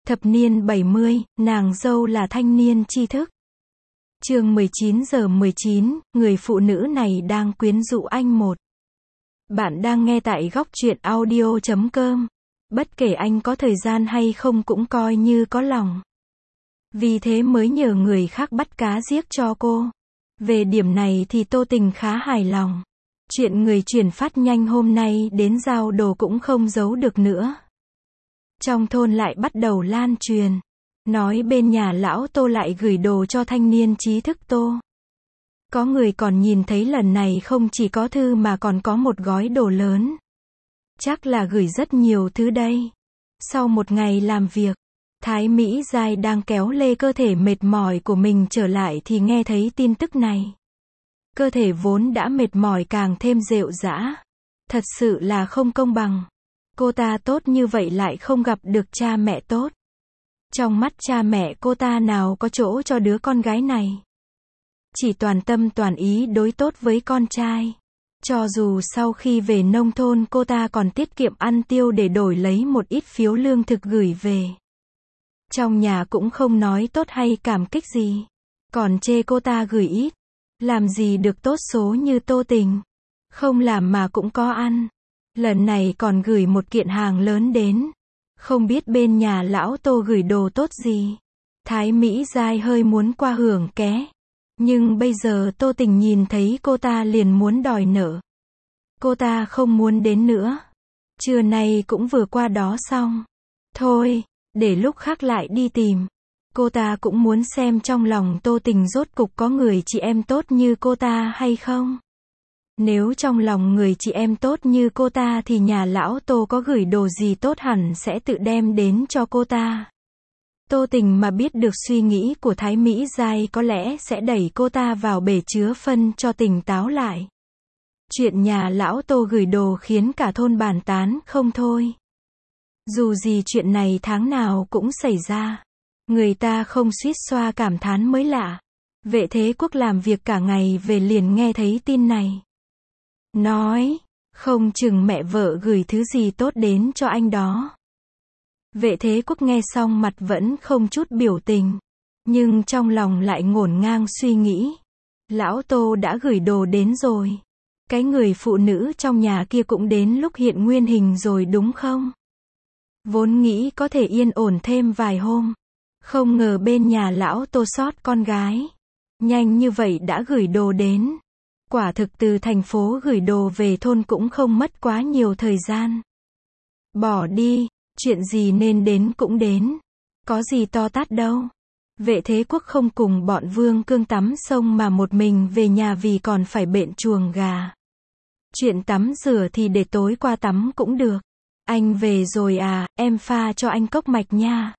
Thập niên 70, nàng dâu là thanh niên tri thức. Chương 19:19, người phụ nữ này đang quyến rũ anh một. Bạn đang nghe tại góc truyện audio.com. Bất kể anh có thời gian hay không cũng coi như có lòng. Vì thế mới nhờ người khác bắt cá giết cho cô. Về điểm này thì Tô Tình khá hài lòng. Chuyện người chuyển phát nhanh hôm nay đến giao đồ cũng không giấu được nữa. Trong thôn lại bắt đầu lan truyền. Nói bên nhà lão Tô lại gửi đồ cho thanh niên trí thức Tô. Có người còn nhìn thấy lần này không chỉ có thư mà còn có một gói đồ lớn. Chắc là gửi rất nhiều thứ đây. Sau một ngày làm việc, Thái Mỹ Giai đang kéo lê cơ thể mệt mỏi của mình trở lại thì nghe thấy tin tức này. Cơ thể vốn đã mệt mỏi càng thêm rệu rã. Thật sự là không công bằng. Cô ta tốt như vậy lại không gặp được cha mẹ tốt. Trong mắt cha mẹ cô ta nào có chỗ cho đứa con gái này. Chỉ toàn tâm toàn ý đối tốt với con trai. Cho dù sau khi về nông thôn cô ta còn tiết kiệm ăn tiêu để đổi lấy một ít phiếu lương thực gửi về. Trong nhà cũng không nói tốt hay cảm kích gì. Còn chê cô ta gửi ít. Làm gì được tốt số như Tô Tình. Không làm mà cũng có ăn. Lần này còn gửi một kiện hàng lớn đến. Không biết bên nhà lão Tô gửi đồ tốt gì. Thái Mỹ Giai hơi muốn qua hưởng ké. Nhưng bây giờ Tô Tình nhìn thấy cô ta liền muốn đòi nợ. Cô ta không muốn đến nữa. Trưa nay cũng vừa qua đó xong. Thôi, để lúc khác lại đi tìm. Cô ta cũng muốn xem trong lòng Tô Tình rốt cục có người chị em tốt như cô ta hay không. Nếu trong lòng người chị em tốt như cô ta thì nhà lão Tô có gửi đồ gì tốt hẳn sẽ tự đem đến cho cô ta. Tô Tình mà biết được suy nghĩ của Thái Mỹ Giai có lẽ sẽ đẩy cô ta vào bể chứa phân cho tỉnh táo lại. Chuyện nhà lão Tô gửi đồ khiến cả thôn bàn tán không thôi. Dù gì chuyện này tháng nào cũng xảy ra. Người ta không suýt xoa cảm thán mới lạ. Vệ Thế Quốc làm việc cả ngày về liền nghe thấy tin này. Nói, không chừng mẹ vợ gửi thứ gì tốt đến cho anh đó. Vệ Thế Quốc nghe xong mặt vẫn không chút biểu tình. Nhưng trong lòng lại ngổn ngang suy nghĩ. Lão Tô đã gửi đồ đến rồi. Cái người phụ nữ trong nhà kia cũng đến lúc hiện nguyên hình rồi đúng không? Vốn nghĩ có thể yên ổn thêm vài hôm. Không ngờ bên nhà lão Tô sót con gái. Nhanh như vậy đã gửi đồ đến. Quả thực từ thành phố gửi đồ về thôn cũng không mất quá nhiều thời gian. Bỏ đi, chuyện gì nên đến cũng đến. Có gì to tát đâu. Vệ Thế Quốc không cùng bọn Vương Cương tắm sông mà một mình về nhà vì còn phải bện chuồng gà. Chuyện tắm rửa thì để tối qua tắm cũng được. Anh về rồi à, em pha cho anh cốc mạch nha.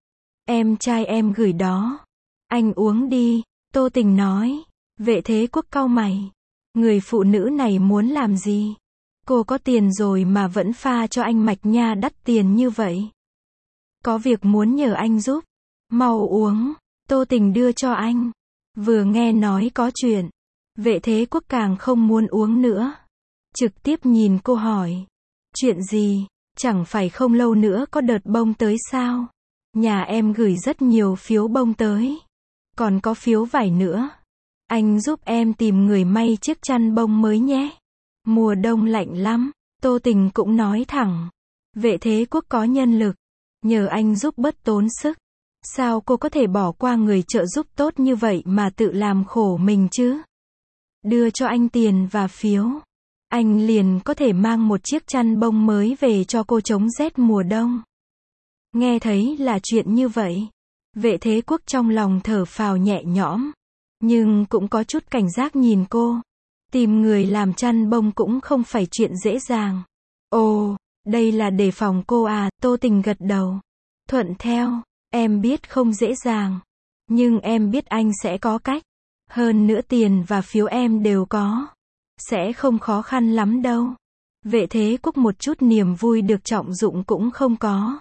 Em trai em gửi đó. Anh uống đi, Tô Tình nói. Vệ Thế Quốc cau mày. Người phụ nữ này muốn làm gì? Cô có tiền rồi mà vẫn pha cho anh mạch nha đắt tiền như vậy. Có việc muốn nhờ anh giúp. Mau uống, Tô Tình đưa cho anh. Vừa nghe nói có chuyện. Vệ Thế Quốc càng không muốn uống nữa. Trực tiếp nhìn cô hỏi. Chuyện gì? Chẳng phải không lâu nữa có đợt bông tới sao? Nhà em gửi rất nhiều phiếu bông tới. Còn có phiếu vải nữa. Anh giúp em tìm người may chiếc chăn bông mới nhé. Mùa đông lạnh lắm. Tô Tình cũng nói thẳng. Vệ Thế Quốc có nhân lực. Nhờ anh giúp bớt tốn sức. Sao cô có thể bỏ qua người trợ giúp tốt như vậy mà tự làm khổ mình chứ? Đưa cho anh tiền và phiếu. Anh liền có thể mang một chiếc chăn bông mới về cho cô chống rét mùa đông. Nghe thấy là chuyện như vậy. Vệ Thế Quốc trong lòng thở phào nhẹ nhõm. Nhưng cũng có chút cảnh giác nhìn cô. Tìm người làm chăn bông cũng không phải chuyện dễ dàng. Ồ, đây là đề phòng cô à, Tô Tình gật đầu. Thuận theo, em biết không dễ dàng. Nhưng em biết anh sẽ có cách. Hơn nữa tiền và phiếu em đều có. Sẽ không khó khăn lắm đâu. Vệ Thế Quốc một chút niềm vui được trọng dụng cũng không có.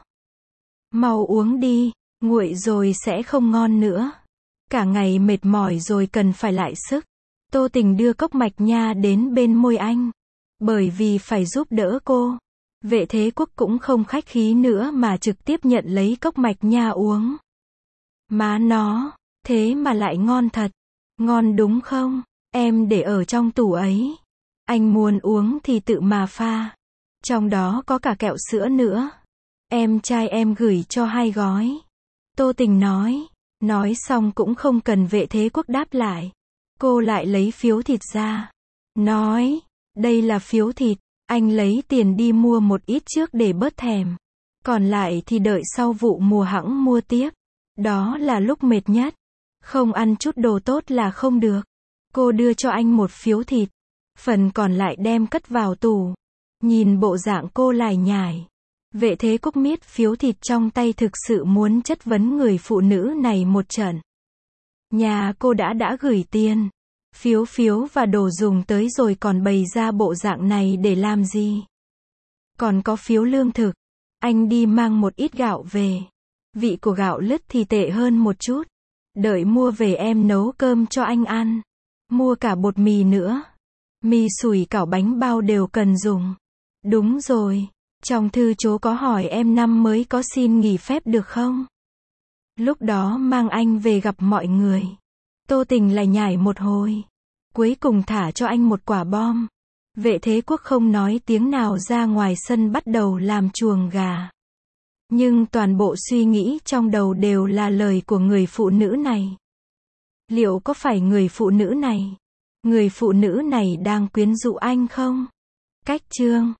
Mau uống đi, nguội rồi sẽ không ngon nữa. Cả ngày mệt mỏi rồi cần phải lại sức. Tô Tình đưa cốc mạch nha đến bên môi anh. Bởi vì phải giúp đỡ cô. Vệ Thế Quốc cũng không khách khí nữa mà trực tiếp nhận lấy cốc mạch nha uống. Má nó, thế mà lại ngon thật. Ngon đúng không? Em để ở trong tủ ấy. Anh muốn uống thì tự mà pha. Trong đó có cả kẹo sữa nữa. Em trai em gửi cho 2 gói. Tô Tình nói. Nói xong cũng không cần Vệ Thế Quốc đáp lại. Cô lại lấy phiếu thịt ra. Nói, đây là phiếu thịt, anh lấy tiền đi mua một ít trước để bớt thèm. Còn lại thì đợi sau vụ mùa hẵng mua tiếp. Đó là lúc mệt nhất. Không ăn chút đồ tốt là không được. Cô đưa cho anh một phiếu thịt. Phần còn lại đem cất vào tủ. Nhìn bộ dạng cô lải nhải. Vệ Thế Quốc miết phiếu thịt trong tay thực sự muốn chất vấn người phụ nữ này một trận. Nhà cô đã gửi tiền, phiếu và đồ dùng tới rồi còn bày ra bộ dạng này để làm gì? Còn có phiếu lương thực. Anh đi mang một ít gạo về. Vị của gạo lứt thì tệ hơn một chút. Đợi mua về em nấu cơm cho anh ăn. Mua cả bột mì nữa. Mì sủi cảo bánh bao đều cần dùng. Đúng rồi. Trong thư chú có hỏi em năm mới có xin nghỉ phép được không? Lúc đó mang anh về gặp mọi người. Tô Tình lại nhảy một hồi. Cuối cùng thả cho anh một quả bom. Vệ Thế Quốc không nói tiếng nào ra ngoài sân bắt đầu làm chuồng gà. Nhưng toàn bộ suy nghĩ trong đầu đều là lời của người phụ nữ này. Liệu có phải người phụ nữ này đang quyến rũ anh không? Cách chương